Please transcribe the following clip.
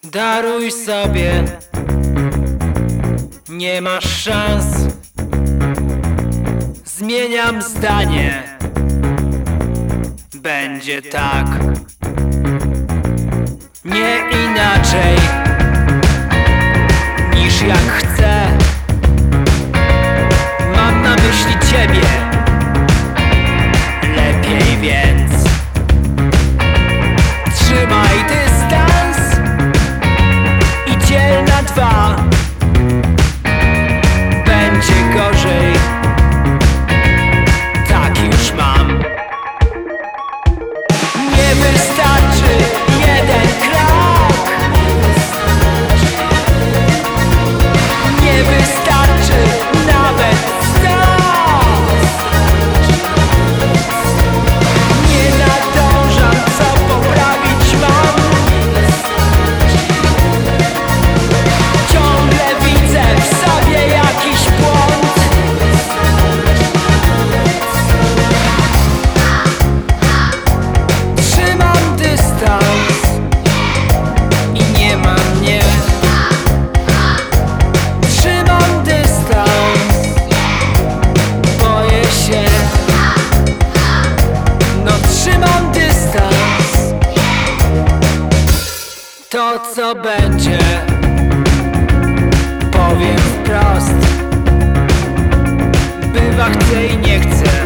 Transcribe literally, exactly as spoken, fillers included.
Daruj sobie, nie masz szans. Zmieniam zdanie, będzie tak, nie inaczej niż jak chcę. Mam na myśli ciebie, lepiej więc trzymaj dystans i dziel na dwa. Będzie gorzej, tak już mam. Nie wystarczy jeden krok, nie wystarczy nawet sto. Nie nadążam, co poprawić mam. Ciągle widzę w sobie jakiś błąd. Trzymam dystans i nie ma mnie. Trzymam dystans, boję się. No trzymam dystans. To co będzie, powiem wprost. Bywa chcę i nie chcę.